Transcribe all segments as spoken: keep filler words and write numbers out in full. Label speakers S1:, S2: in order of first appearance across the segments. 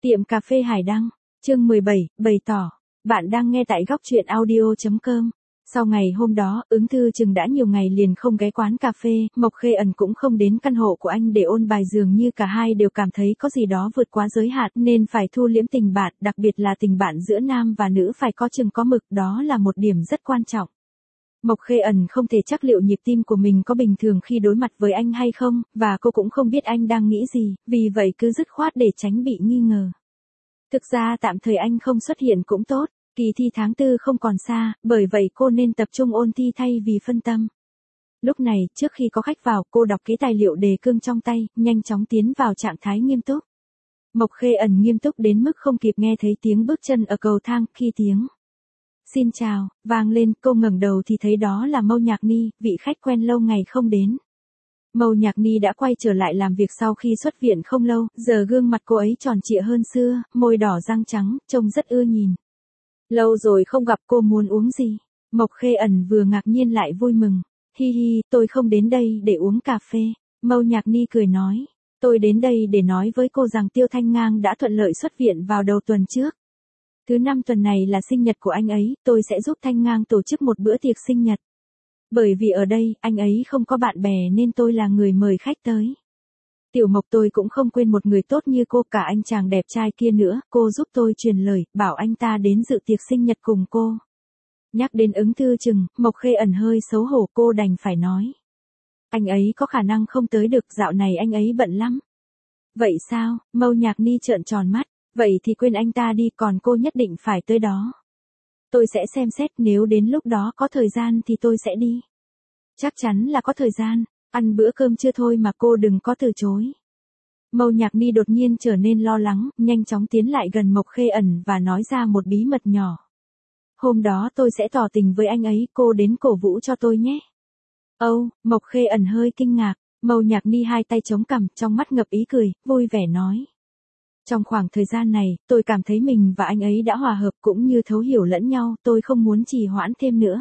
S1: Tiệm cà phê Hải Đăng, chương mười bảy, bày tỏ. Bạn đang nghe tại góc truyện audio chấm com. Sau ngày hôm đó, Ứng Thư chừng đã nhiều ngày liền không ghé quán cà phê, Mộc Khê Ẩn cũng không đến căn hộ của anh để ôn bài, dường như cả hai đều cảm thấy có gì đó vượt quá giới hạn nên phải thu liễm tình bạn, đặc biệt là tình bạn giữa nam và nữ phải có chừng có mực, đó là một điểm rất quan trọng. Mộc Khê Ẩn không thể chắc liệu nhịp tim của mình có bình thường khi đối mặt với anh hay không, và cô cũng không biết anh đang nghĩ gì, vì vậy cứ dứt khoát để tránh bị nghi ngờ. Thực ra tạm thời anh không xuất hiện cũng tốt, kỳ thi tháng tư không còn xa, bởi vậy cô nên tập trung ôn thi thay vì phân tâm. Lúc này, trước khi có khách vào, cô đọc kỹ tài liệu đề cương trong tay, nhanh chóng tiến vào trạng thái nghiêm túc. Mộc Khê Ẩn nghiêm túc đến mức không kịp nghe thấy tiếng bước chân ở cầu thang, khi tiếng "Xin chào" vang lên, cô ngẩng đầu thì thấy đó là Mâu Nhạc Ni, vị khách quen lâu ngày không đến. Mâu Nhạc Ni đã quay trở lại làm việc sau khi xuất viện không lâu, giờ gương mặt cô ấy tròn trịa hơn xưa, môi đỏ răng trắng, trông rất ưa nhìn. Lâu rồi không gặp, cô muốn uống gì? Mộc Khê Ẩn vừa ngạc nhiên lại vui mừng. Hi hi, tôi không đến đây để uống cà phê. Mâu Nhạc Ni cười nói. Tôi đến đây để nói với cô rằng Tiêu Thanh Ngang đã thuận lợi xuất viện vào đầu tuần trước. Thứ năm tuần này là sinh nhật của anh ấy, tôi sẽ giúp Thanh Ngang tổ chức một bữa tiệc sinh nhật. Bởi vì ở đây, anh ấy không có bạn bè nên tôi là người mời khách tới. Tiểu Mộc, tôi cũng không quên một người tốt như cô, cả anh chàng đẹp trai kia nữa, cô giúp tôi truyền lời, bảo anh ta đến dự tiệc sinh nhật cùng cô. Nhắc đến Ứng Thư chừng, Mộc Khê Ẩn hơi xấu hổ, cô đành phải nói. Anh ấy có khả năng không tới được, dạo này anh ấy bận lắm. Vậy sao? Mâu Nhạc Ni trợn tròn mắt, vậy thì quên anh ta đi, còn cô nhất định phải tới đó. Tôi sẽ xem xét, nếu đến lúc đó có thời gian thì tôi sẽ đi. Chắc chắn là có thời gian. Ăn bữa cơm chưa thôi mà cô đừng có từ chối. Mâu Nhạc Ni đột nhiên trở nên lo lắng, nhanh chóng tiến lại gần Mộc Khê Ẩn và nói ra một bí mật nhỏ. Hôm đó tôi sẽ tỏ tình với anh ấy, cô đến cổ vũ cho tôi nhé. Âu, oh, Mộc Khê Ẩn hơi kinh ngạc, Mâu Nhạc Ni hai tay chống cằm, trong mắt ngập ý cười, vui vẻ nói. Trong khoảng thời gian này, tôi cảm thấy mình và anh ấy đã hòa hợp cũng như thấu hiểu lẫn nhau, tôi không muốn trì hoãn thêm nữa.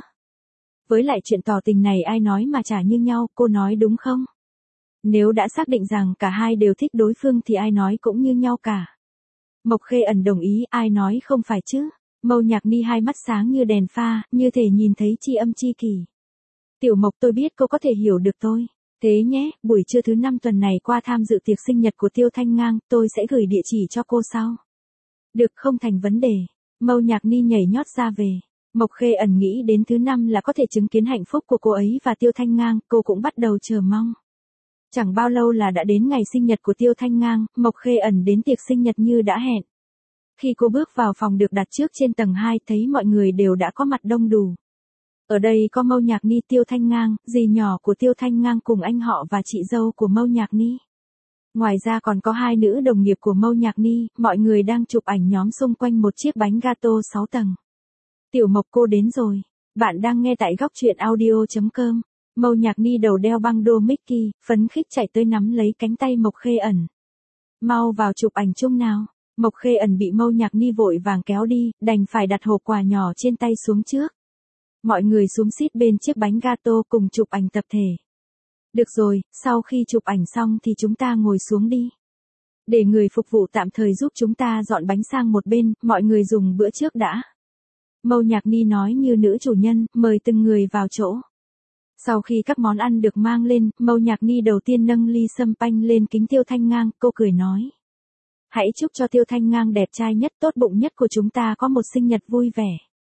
S1: Với lại chuyện tỏ tình này ai nói mà chả như nhau, cô nói đúng không? Nếu đã xác định rằng cả hai đều thích đối phương thì ai nói cũng như nhau cả. Mộc Khê Ẩn đồng ý, ai nói không phải chứ? Mâu Nhạc Ni hai mắt sáng như đèn pha, như thể nhìn thấy tri âm tri kỷ. Tiểu Mộc, tôi biết cô có thể hiểu được tôi. Thế nhé, buổi trưa thứ năm tuần này qua tham dự tiệc sinh nhật của Tiêu Thanh Ngang, tôi sẽ gửi địa chỉ cho cô sau. Được, không thành vấn đề. Mâu Nhạc Ni nhảy nhót ra về. Mộc Khê Ẩn nghĩ đến thứ năm là có thể chứng kiến hạnh phúc của cô ấy và Tiêu Thanh Ngang, cô cũng bắt đầu chờ mong. Chẳng bao lâu là đã đến ngày sinh nhật của Tiêu Thanh Ngang, Mộc Khê Ẩn đến tiệc sinh nhật như đã hẹn. Khi cô bước vào phòng được đặt trước trên tầng hai, thấy mọi người đều đã có mặt đông đủ. Ở đây có Mâu Nhạc Ni, Tiêu Thanh Ngang, dì nhỏ của Tiêu Thanh Ngang cùng anh họ và chị dâu của Mâu Nhạc Ni. Ngoài ra còn có hai nữ đồng nghiệp của Mâu Nhạc Ni, mọi người đang chụp ảnh nhóm xung quanh một chiếc bánh gato sáu tầng. Tiểu Mộc, cô đến rồi. Bạn đang nghe tại góc truyện audio chấm com. Mâu Nhạc Ni đầu đeo băng đô Mickey, phấn khích chạy tới nắm lấy cánh tay Mộc Khê Ẩn. Mau vào chụp ảnh chung nào. Mộc Khê Ẩn bị Mâu Nhạc Ni vội vàng kéo đi, đành phải đặt hộp quà nhỏ trên tay xuống trước. Mọi người xúm xít bên chiếc bánh gato cùng chụp ảnh tập thể. Được rồi, sau khi chụp ảnh xong thì chúng ta ngồi xuống đi. Để người phục vụ tạm thời giúp chúng ta dọn bánh sang một bên, mọi người dùng bữa trước đã. Mâu Nhạc Ni nói như nữ chủ nhân, mời từng người vào chỗ. Sau khi các món ăn được mang lên, Mâu Nhạc Ni đầu tiên nâng ly sâm panh lên kính Tiêu Thanh Ngang, cô cười nói. Hãy chúc cho Tiêu Thanh Ngang đẹp trai nhất, tốt bụng nhất của chúng ta có một sinh nhật vui vẻ.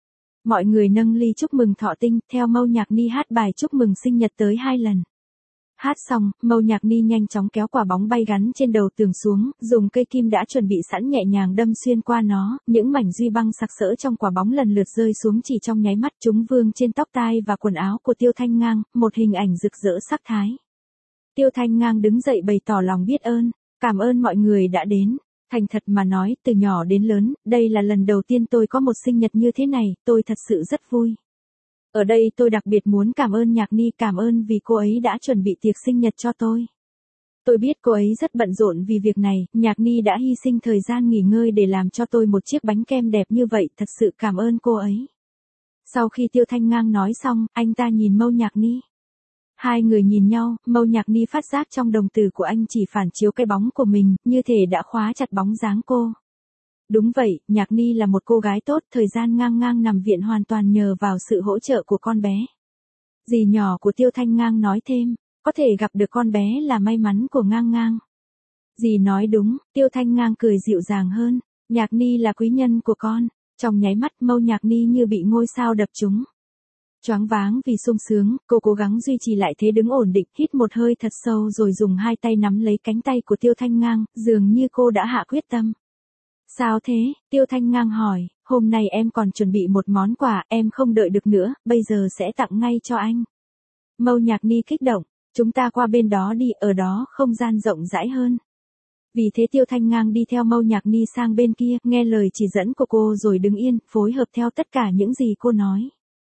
S1: Mọi người nâng ly chúc mừng thọ tinh, theo Mâu Nhạc Ni hát bài chúc mừng sinh nhật tới hai lần. Hát xong, Mâu Nhạc Ni nhanh chóng kéo quả bóng bay gắn trên đầu tường xuống, dùng cây kim đã chuẩn bị sẵn nhẹ nhàng đâm xuyên qua nó, những mảnh duy băng sặc sỡ trong quả bóng lần lượt rơi xuống chỉ trong nháy mắt, chúng vương trên tóc tai và quần áo của Tiêu Thanh Ngang, một hình ảnh rực rỡ sắc thái. Tiêu Thanh Ngang đứng dậy bày tỏ lòng biết ơn, cảm ơn mọi người đã đến. Thành thật mà nói, từ nhỏ đến lớn, đây là lần đầu tiên tôi có một sinh nhật như thế này, tôi thật sự rất vui. Ở đây tôi đặc biệt muốn cảm ơn Nhạc Ni, cảm ơn vì cô ấy đã chuẩn bị tiệc sinh nhật cho tôi. Tôi biết cô ấy rất bận rộn vì việc này, Nhạc Ni đã hy sinh thời gian nghỉ ngơi để làm cho tôi một chiếc bánh kem đẹp như vậy, thật sự cảm ơn cô ấy. Sau khi Tiêu Thanh Ngang nói xong, anh ta nhìn Mâu Nhạc Ni. Hai người nhìn nhau, Mâu Nhạc Ni phát giác trong đồng tử của anh chỉ phản chiếu cái bóng của mình, như thể đã khóa chặt bóng dáng cô. Đúng vậy, Nhạc Ni là một cô gái tốt, thời gian ngang ngang nằm viện hoàn toàn nhờ vào sự hỗ trợ của con bé. Dì nhỏ của Tiêu Thanh Ngang nói thêm, có thể gặp được con bé là may mắn của Ngang Ngang. Dì nói đúng, Tiêu Thanh Ngang cười dịu dàng hơn, Nhạc Ni là quý nhân của con. Trong nháy mắt Mâu Nhạc Ni như bị ngôi sao đập trúng. Choáng váng vì sung sướng, cô cố gắng duy trì lại thế đứng ổn định, hít một hơi thật sâu rồi dùng hai tay nắm lấy cánh tay của Tiêu Thanh Ngang, dường như cô đã hạ quyết tâm. Sao thế? Tiêu Thanh Ngang hỏi, hôm nay em còn chuẩn bị một món quà, em không đợi được nữa, bây giờ sẽ tặng ngay cho anh. Mâu Nhạc Ni kích động, chúng ta qua bên đó đi, ở đó không gian rộng rãi hơn. Vì thế Tiêu Thanh Ngang đi theo Mâu Nhạc Ni sang bên kia, nghe lời chỉ dẫn của cô rồi đứng yên, phối hợp theo tất cả những gì cô nói.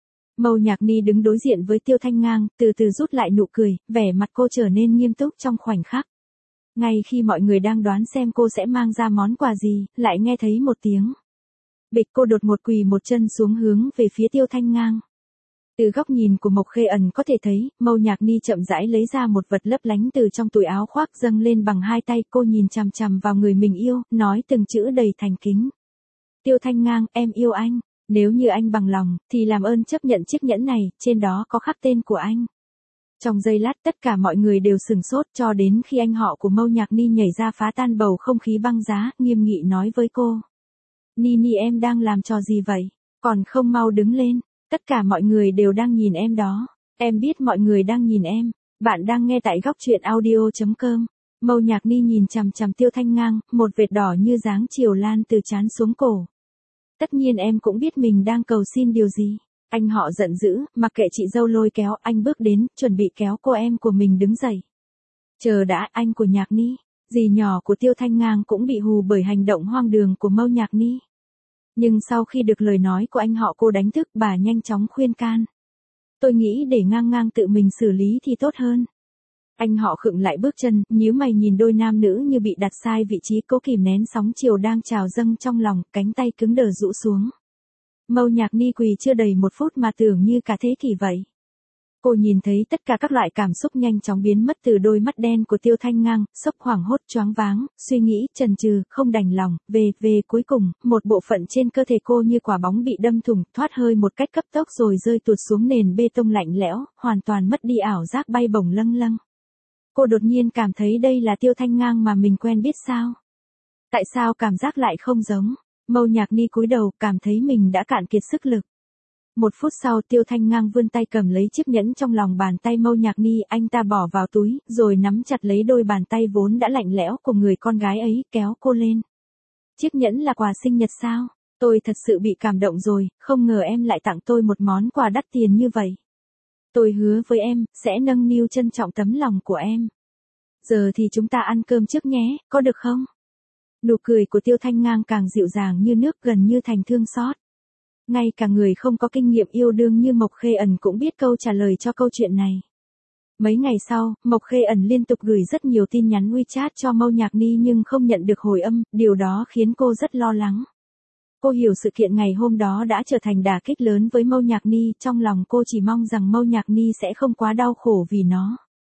S1: Mâu Nhạc Ni đứng đối diện với Tiêu Thanh Ngang, từ từ rút lại nụ cười, vẻ mặt cô trở nên nghiêm túc trong khoảnh khắc. Ngay khi mọi người đang đoán xem cô sẽ mang ra món quà gì, lại nghe thấy một tiếng. Bịch, cô đột ngột quỳ một chân xuống hướng về phía Tiêu Thanh Ngang. Từ góc nhìn của Mộc Khê Ẩn có thể thấy, Mâu Nhạc Ni chậm rãi lấy ra một vật lấp lánh từ trong túi áo khoác dâng lên bằng hai tay, cô nhìn chằm chằm vào người mình yêu, nói từng chữ đầy thành kính. Tiêu Thanh Ngang, em yêu anh, nếu như anh bằng lòng, thì làm ơn chấp nhận chiếc nhẫn này, trên đó có khắc tên của anh. Trong giây lát tất cả mọi người đều sừng sốt cho đến khi anh họ của Mâu Nhạc Ni nhảy ra phá tan bầu không khí băng giá, nghiêm nghị nói với cô. Ni Ni em đang làm trò gì vậy? Còn không mau đứng lên. Tất cả mọi người đều đang nhìn em đó. Em biết mọi người đang nhìn em. Bạn đang nghe tại góc truyện audio chấm com. Mâu Nhạc Ni nhìn chằm chằm Tiêu Thanh Ngang, một vệt đỏ như dáng chiều lan từ trán xuống cổ. Tất nhiên em cũng biết mình đang cầu xin điều gì. Anh họ giận dữ, mặc kệ chị dâu lôi kéo, anh bước đến, chuẩn bị kéo cô em của mình đứng dậy. Chờ đã, anh của Nhạc Ni. Dì nhỏ của Tiêu Thanh Ngang cũng bị hù bởi hành động hoang đường của Mâu Nhạc Ni. Nhưng sau khi được lời nói của anh họ cô đánh thức, bà nhanh chóng khuyên can. Tôi nghĩ để Ngang Ngang tự mình xử lý thì tốt hơn. Anh họ khựng lại bước chân, nhíu mày nhìn đôi nam nữ như bị đặt sai vị trí, cố kìm nén sóng chiều đang trào dâng trong lòng, cánh tay cứng đờ rũ xuống. Mâu Nhạc Ni quỳ chưa đầy một phút mà tưởng như cả thế kỷ vậy. Cô nhìn thấy tất cả các loại cảm xúc nhanh chóng biến mất từ đôi mắt đen của Tiêu Thanh Ngang, sốc, hoảng hốt, choáng váng, suy nghĩ, chần chừ, không đành lòng, về, về cuối cùng, một bộ phận trên cơ thể cô như quả bóng bị đâm thủng, thoát hơi một cách cấp tốc rồi rơi tuột xuống nền bê tông lạnh lẽo, hoàn toàn mất đi ảo giác bay bổng lâng lâng. Cô đột nhiên cảm thấy đây là Tiêu Thanh Ngang mà mình quen biết sao? Tại sao cảm giác lại không giống? Mâu Nhạc Ni cúi đầu, cảm thấy mình đã cạn kiệt sức lực. Một phút sau Tiêu Thanh Ngang vươn tay cầm lấy chiếc nhẫn trong lòng bàn tay Mâu Nhạc Ni, anh ta bỏ vào túi, rồi nắm chặt lấy đôi bàn tay vốn đã lạnh lẽo của người con gái ấy, kéo cô lên. Chiếc nhẫn là quà sinh nhật sao? Tôi thật sự bị cảm động rồi, không ngờ em lại tặng tôi một món quà đắt tiền như vậy. Tôi hứa với em, sẽ nâng niu trân trọng tấm lòng của em. Giờ thì chúng ta ăn cơm trước nhé, có được không? Nụ cười của Tiêu Thanh Ngang càng dịu dàng như nước, gần như thành thương xót. Ngay cả người không có kinh nghiệm yêu đương như Mộc Khê Ẩn cũng biết câu trả lời cho câu chuyện này. Mấy ngày sau, Mộc Khê Ẩn liên tục gửi rất nhiều tin nhắn WeChat cho Mâu Nhạc Ni nhưng không nhận được hồi âm, điều đó khiến cô rất lo lắng. Cô hiểu sự kiện ngày hôm đó đã trở thành đả kích lớn với Mâu Nhạc Ni, trong lòng cô chỉ mong rằng Mâu Nhạc Ni sẽ không quá đau khổ vì nó.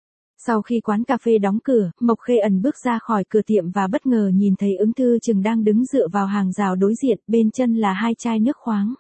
S1: Sau khi quán cà phê đóng cửa, Mộc Khê Ẩn bước ra khỏi cửa tiệm và bất ngờ nhìn thấy Ứng Thư Trừng đang đứng dựa vào hàng rào đối diện, bên chân là hai chai nước khoáng.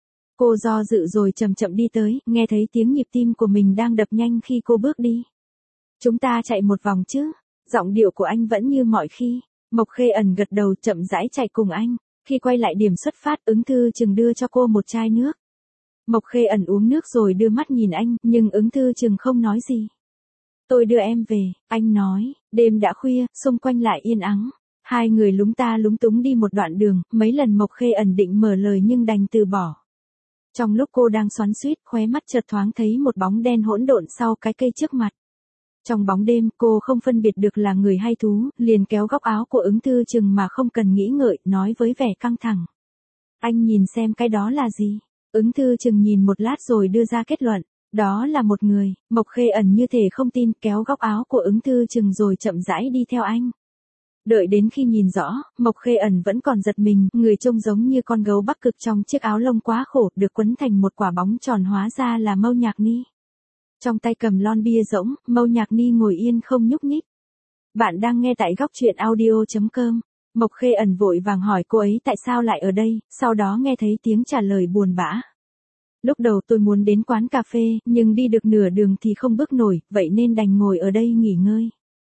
S1: Cô do dự rồi chậm chậm đi tới, nghe thấy tiếng nhịp tim của mình đang đập nhanh khi cô bước đi. Chúng ta chạy một vòng chứ? Giọng điệu của anh vẫn như mọi khi. Mộc Khê Ẩn gật đầu, chậm rãi chạy cùng anh. Khi quay lại điểm xuất phát, Ứng Thư Trừng đưa cho cô một chai nước. Mộc Khê Ẩn uống nước rồi đưa mắt nhìn anh, nhưng Ứng Thư Trừng không nói gì. Tôi đưa em về, anh nói, đêm đã khuya, xung quanh lại yên ắng. Hai người lúng ta lúng túng đi một đoạn đường, mấy lần Mộc Khê Ẩn định mở lời nhưng đành từ bỏ. Trong lúc cô đang xoắn xuýt, khóe mắt chợt thoáng thấy một bóng đen hỗn độn sau cái cây trước mặt. Trong bóng đêm, cô không phân biệt được là người hay thú, liền kéo góc áo của Ứng Thư Trừng mà không cần nghĩ ngợi, nói với vẻ căng thẳng. Anh nhìn xem cái đó là gì? Ứng Thư Trừng nhìn một lát rồi đưa ra kết luận. Đó là một người. Mộc Khê Ẩn như thể không tin, kéo góc áo của Ứng Thư Trừng rồi chậm rãi đi theo anh. Đợi đến khi nhìn rõ, Mộc Khê Ẩn vẫn còn giật mình, người trông giống như con gấu Bắc Cực trong chiếc áo lông quá khổ, được quấn thành một quả bóng tròn hóa ra là Mâu Nhạc Ni. Trong tay cầm lon bia rỗng, Mâu Nhạc Ni ngồi yên không nhúc nhích. Bạn đang nghe tại góc truyện audio chấm com. Mộc Khê Ẩn vội vàng hỏi cô ấy tại sao lại ở đây, sau đó nghe thấy tiếng trả lời buồn bã. Lúc đầu tôi muốn đến quán cà phê, nhưng đi được nửa đường thì không bước nổi, vậy nên đành ngồi ở đây nghỉ ngơi.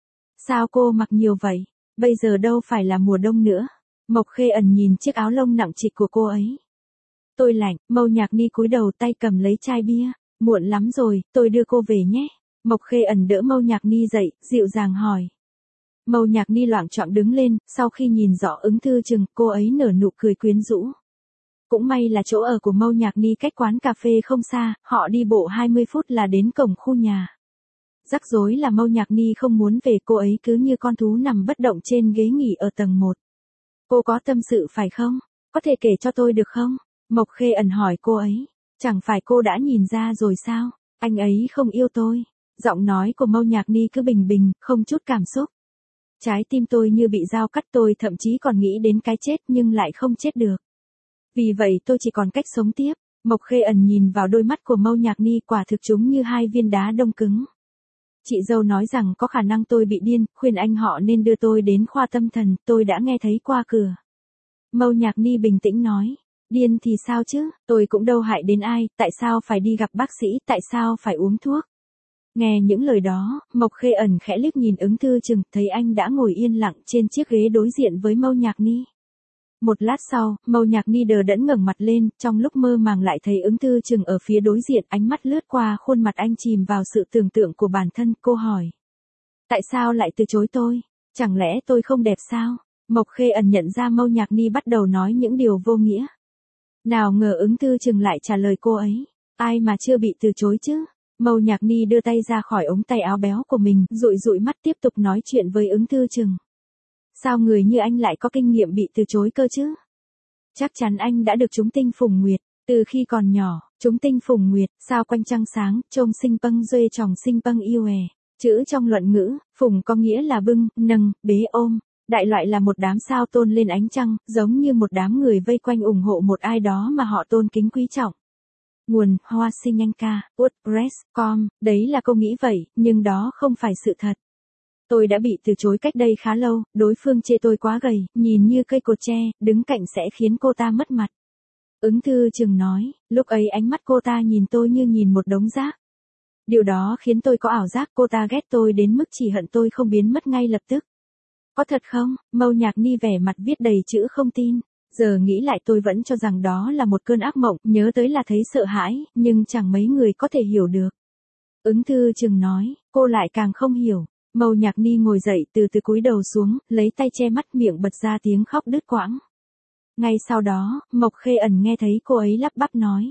S1: Sao cô mặc nhiều vậy? Bây giờ đâu phải là mùa đông nữa. Mộc Khê Ẩn nhìn chiếc áo lông nặng trịch của cô ấy. Tôi lạnh, Mâu Nhạc Ni cúi đầu tay cầm lấy chai bia. Muộn lắm rồi, tôi đưa cô về nhé. Mộc Khê Ẩn đỡ Mâu Nhạc Ni dậy, dịu dàng hỏi. Mâu Nhạc Ni loạng choạng đứng lên, sau khi nhìn rõ Ứng Thư Trừng, cô ấy nở nụ cười quyến rũ. Cũng may là chỗ ở của Mâu Nhạc Ni cách quán cà phê không xa, họ đi bộ hai mươi phút là đến cổng khu nhà. Rắc rối là Mâu Nhạc Ni không muốn về, cô ấy cứ như con thú nằm bất động trên ghế nghỉ ở tầng một. Cô có tâm sự phải không? Có thể kể cho tôi được không? Mộc Khê Ẩn hỏi cô ấy. Chẳng phải cô đã nhìn ra rồi sao? Anh ấy không yêu tôi. Giọng nói của Mâu Nhạc Ni cứ bình bình, không chút cảm xúc. Trái tim tôi như bị dao cắt, tôi thậm chí còn nghĩ đến cái chết nhưng lại không chết được. Vì vậy tôi chỉ còn cách sống tiếp. Mộc Khê Ẩn nhìn vào đôi mắt của Mâu Nhạc Ni, quả thực chúng như hai viên đá đông cứng. Chị dâu nói rằng có khả năng tôi bị điên, khuyên anh họ nên đưa tôi đến khoa tâm thần, tôi đã nghe thấy qua cửa. Mâu Nhạc Ni bình tĩnh nói. Điên thì sao chứ, tôi cũng đâu hại đến ai, tại sao phải đi gặp bác sĩ, tại sao phải uống thuốc. Nghe những lời đó, Mộc Khê Ẩn khẽ liếc nhìn Ứng Thư Trừng, thấy anh đã ngồi yên lặng trên chiếc ghế đối diện với Mâu Nhạc Ni. Một lát sau, Mâu Nhạc Ni đờ đẫn ngẩng mặt lên, trong lúc mơ màng lại thấy Ứng Thư Trừng ở phía đối diện, ánh mắt lướt qua khuôn mặt anh chìm vào sự tưởng tượng của bản thân, cô hỏi. Tại sao lại từ chối tôi? Chẳng lẽ tôi không đẹp sao? Mộc Khê Ẩn nhận ra Mâu Nhạc Ni bắt đầu nói những điều vô nghĩa. Nào ngờ Ứng Thư Trừng lại trả lời cô ấy. Ai mà chưa bị từ chối chứ? Mâu Nhạc Ni đưa tay ra khỏi ống tay áo béo của mình, dụi dụi mắt tiếp tục nói chuyện với Ứng Thư Trừng. Sao người như anh lại có kinh nghiệm bị từ chối cơ chứ? Chắc chắn anh đã được chúng tinh phùng nguyệt. Từ khi còn nhỏ, chúng tinh phùng nguyệt, sao quanh trăng sáng, trông sinh pâng duê tròng sinh pâng yêu è. Chữ trong luận ngữ, phùng có nghĩa là bưng, nâng, bế ôm. Đại loại là một đám sao tôn lên ánh trăng, giống như một đám người vây quanh ủng hộ một ai đó mà họ tôn kính quý trọng. Nguồn, Hoa Sinh Anh Ca, WordPress chấm com, đấy là cô nghĩ vậy, nhưng đó không phải sự thật. Tôi đã bị từ chối cách đây khá lâu, đối phương chê tôi quá gầy, nhìn như cây cột tre, đứng cạnh sẽ khiến cô ta mất mặt. Ứng Thư Trừng nói, lúc ấy ánh mắt cô ta nhìn tôi như nhìn một đống rác. Điều đó khiến tôi có ảo giác cô ta ghét tôi đến mức chỉ hận tôi không biến mất ngay lập tức. Có thật không? Mâu Nhạc Ni vẻ mặt viết đầy chữ không tin. Giờ nghĩ lại tôi vẫn cho rằng đó là một cơn ác mộng, nhớ tới là thấy sợ hãi, nhưng chẳng mấy người có thể hiểu được. Ứng Thư Trừng nói, cô lại càng không hiểu. Mâu Nhạc Ni ngồi dậy từ từ cúi đầu xuống, lấy tay che mắt miệng bật ra tiếng khóc đứt quãng. Ngay sau đó, Mộc Khê Ẩn nghe thấy cô ấy lắp bắp nói.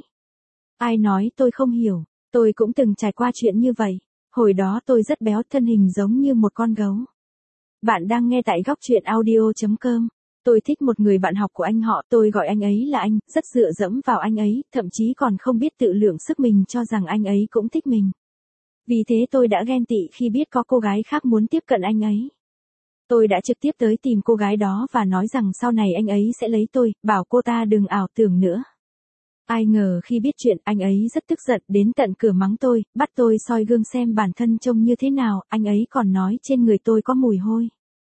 S1: Ai nói tôi không hiểu, tôi cũng từng trải qua chuyện như vậy. Hồi đó tôi rất béo, thân hình giống như một con gấu. Bạn đang nghe tại góc truyện audio chấm com. Tôi thích một người bạn học của anh họ, tôi gọi anh ấy là anh, rất dựa dẫm vào anh ấy, thậm chí còn không biết tự lượng sức mình cho rằng anh ấy cũng thích mình. Vì thế tôi đã ghen tị khi biết có cô gái khác muốn tiếp cận anh ấy. Tôi đã trực tiếp tới tìm cô gái đó và nói rằng sau này anh ấy sẽ lấy tôi, bảo cô ta đừng ảo tưởng nữa. Ai ngờ khi biết chuyện, anh ấy rất tức giận, đến tận cửa mắng tôi, bắt tôi soi gương xem bản thân trông như thế nào, anh ấy còn nói trên người tôi có mùi hôi.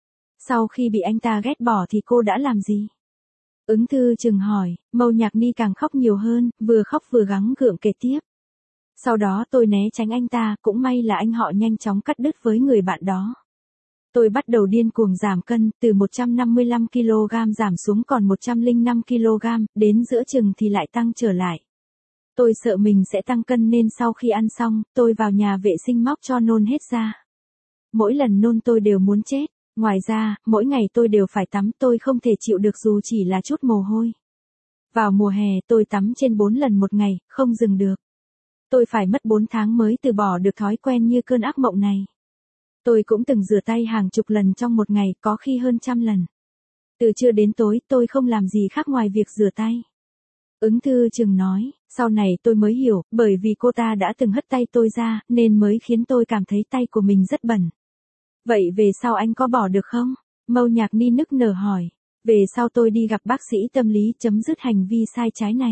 S1: Sau khi bị anh ta ghét bỏ thì cô đã làm gì? Ứng Thư Trừng hỏi, Mâu Nhạc Ni càng khóc nhiều hơn, vừa khóc vừa gắng gượng kể tiếp. Sau đó tôi né tránh anh ta, cũng may là anh họ nhanh chóng cắt đứt với người bạn đó. Tôi bắt đầu điên cuồng giảm cân, từ một trăm năm mươi lăm ki lô gam giảm xuống còn một trăm lẻ năm ki lô gam, đến giữa chừng thì lại tăng trở lại. Tôi sợ mình sẽ tăng cân nên sau khi ăn xong, tôi vào nhà vệ sinh móc cho nôn hết ra. Mỗi lần nôn tôi đều muốn chết. Ngoài ra, mỗi ngày tôi đều phải tắm, tôi không thể chịu được dù chỉ là chút mồ hôi. Vào mùa hè tôi tắm trên bốn lần một ngày, không dừng được. Tôi phải mất bốn tháng mới từ bỏ được thói quen như cơn ác mộng này. Tôi cũng từng rửa tay hàng chục lần trong một ngày, có khi hơn trăm lần. Từ trưa đến tối tôi không làm gì khác ngoài việc rửa tay. Ứng Thư Trừng nói, sau này tôi mới hiểu, bởi vì cô ta đã từng hất tay tôi ra, nên mới khiến tôi cảm thấy tay của mình rất bẩn. Vậy về sau anh có bỏ được không? Mâu Nhạc Ni nức nở hỏi. Về sau tôi đi gặp bác sĩ tâm lý chấm dứt hành vi sai trái này.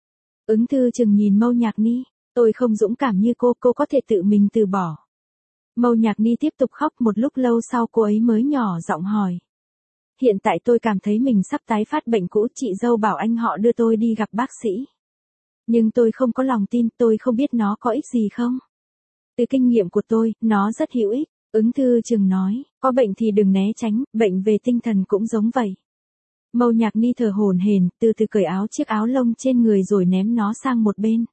S1: Ứng Thư Trừng nhìn Mâu Nhạc Ni. Tôi không dũng cảm như cô, cô có thể tự mình từ bỏ. Mâu Nhạc Ni tiếp tục khóc, một lúc lâu sau cô ấy mới nhỏ giọng hỏi. hiện tại tôi cảm thấy mình sắp tái phát bệnh cũ, chị dâu bảo anh họ đưa tôi đi gặp bác sĩ. Nhưng tôi không có lòng tin, tôi không biết nó có ích gì không. Từ kinh nghiệm của tôi, nó rất hữu ích. Ứng Thư Trừng nói, có bệnh thì đừng né tránh, bệnh về tinh thần cũng giống vậy. Mâu Nhạc Ni thở hổn hển, từ từ cởi áo chiếc áo lông trên người rồi ném nó sang một bên.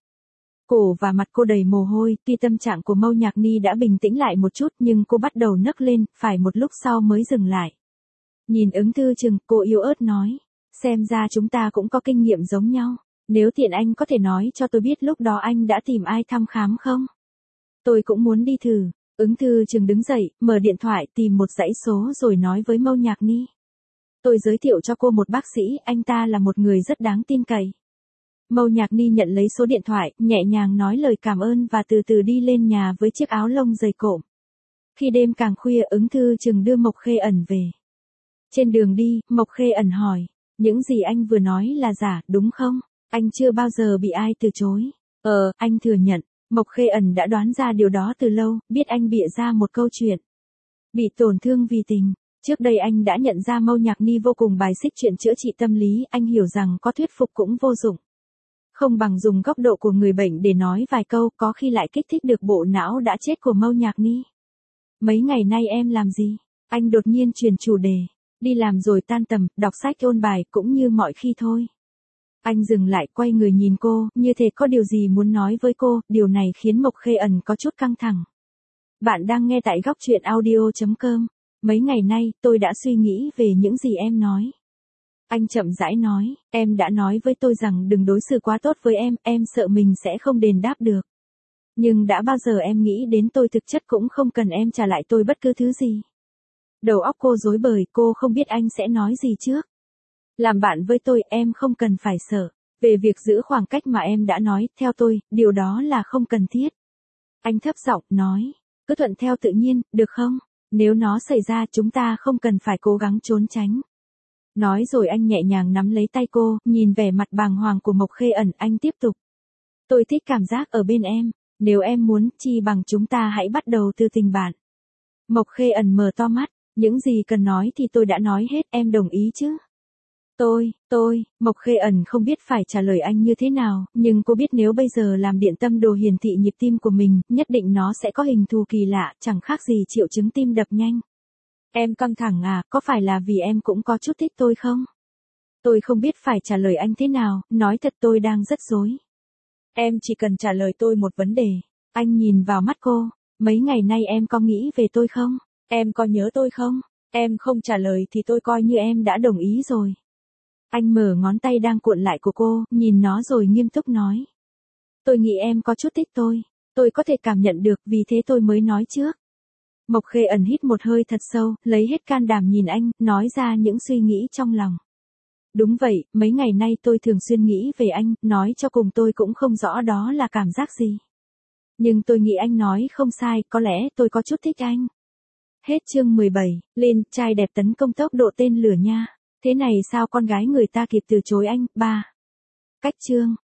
S1: Cổ và mặt cô đầy mồ hôi, tuy tâm trạng của Mâu Nhạc Ni đã bình tĩnh lại một chút nhưng cô bắt đầu nấc lên, phải một lúc sau mới dừng lại. Nhìn Ứng Thư Trừng, cô yếu ớt nói, xem ra chúng ta cũng có kinh nghiệm giống nhau, nếu tiện anh có thể nói cho tôi biết lúc đó anh đã tìm ai thăm khám không? Tôi cũng muốn đi thử. Ứng Thư Trừng đứng dậy, mở điện thoại tìm một dãy số rồi nói với Mâu Nhạc Ni. Tôi giới thiệu cho cô một bác sĩ, anh ta là một người rất đáng tin cậy. Mâu Nhạc Ni nhận lấy số điện thoại, nhẹ nhàng nói lời cảm ơn và từ từ đi lên nhà với chiếc áo lông dày cộm. Khi đêm càng khuya, Ứng Thư Trừng đưa Mộc Khê Ẩn về. Trên đường đi, Mộc Khê Ẩn hỏi, những gì anh vừa nói là giả, đúng không? Anh chưa bao giờ bị ai từ chối. Ờ, anh thừa nhận. Mộc Khê Ẩn đã đoán ra điều đó từ lâu, biết anh bịa ra một câu chuyện. Bị tổn thương vì tình. Trước đây anh đã nhận ra Mâu Nhạc Ni vô cùng bài xích chuyện chữa trị tâm lý, anh hiểu rằng có thuyết phục cũng vô dụng. Không bằng dùng góc độ của người bệnh để nói vài câu, có khi lại kích thích được bộ não đã chết của Mâu Nhạc Ni. Mấy ngày nay em làm gì? Anh đột nhiên chuyển chủ đề. Đi làm rồi tan tầm, đọc sách ôn bài, cũng như mọi khi thôi. Anh dừng lại, quay người nhìn cô, như thể có điều gì muốn nói với cô, điều này khiến Mộc Khê Ẩn có chút căng thẳng. Bạn đang nghe tại góc truyện audio chấm com. Mấy ngày nay, tôi đã suy nghĩ về những gì em nói. Anh chậm rãi nói, em đã nói với tôi rằng đừng đối xử quá tốt với em, em sợ mình sẽ không đền đáp được. Nhưng đã bao giờ em nghĩ đến tôi thực chất cũng không cần em trả lại tôi bất cứ thứ gì. Đầu óc cô rối bời, cô không biết anh sẽ nói gì trước. Làm bạn với tôi, em không cần phải sợ. Về việc giữ khoảng cách mà em đã nói, theo tôi, điều đó là không cần thiết. Anh thấp giọng nói, cứ thuận theo tự nhiên, được không? Nếu nó xảy ra chúng ta không cần phải cố gắng trốn tránh. Nói rồi anh nhẹ nhàng nắm lấy tay cô, nhìn vẻ mặt bàng hoàng của Mộc Khê Ẩn, anh tiếp tục. Tôi thích cảm giác ở bên em, nếu em muốn, chi bằng chúng ta hãy bắt đầu từ tình bạn. Mộc Khê Ẩn mở to mắt, những gì cần nói thì tôi đã nói hết, em đồng ý chứ? Tôi, tôi, Mộc Khê Ẩn không biết phải trả lời anh như thế nào, nhưng cô biết nếu bây giờ làm điện tâm đồ hiển thị nhịp tim của mình, nhất định nó sẽ có hình thù kỳ lạ, chẳng khác gì triệu chứng tim đập nhanh. Em căng thẳng à, có phải là vì em cũng có chút thích tôi không? Tôi không biết phải trả lời anh thế nào, nói thật tôi đang rất rối. Em chỉ cần trả lời tôi một vấn đề. Anh nhìn vào mắt cô, mấy ngày nay em có nghĩ về tôi không? Em có nhớ tôi không? Em không trả lời thì tôi coi như em đã đồng ý rồi. Anh mở ngón tay đang cuộn lại của cô, nhìn nó rồi nghiêm túc nói. Tôi nghĩ em có chút thích tôi. Tôi có thể cảm nhận được, vì thế tôi mới nói trước. Mộc Khê Ẩn hít một hơi thật sâu, lấy hết can đảm nhìn anh, nói ra những suy nghĩ trong lòng. Đúng vậy, mấy ngày nay tôi thường xuyên nghĩ về anh, nói cho cùng tôi cũng không rõ đó là cảm giác gì. Nhưng tôi nghĩ anh nói không sai, có lẽ tôi có chút thích anh. Hết chương mười bảy, lên, trai đẹp tấn công tốc độ tên lửa nha. Thế này sao con gái người ta kịp từ chối anh, ba. Cách chương.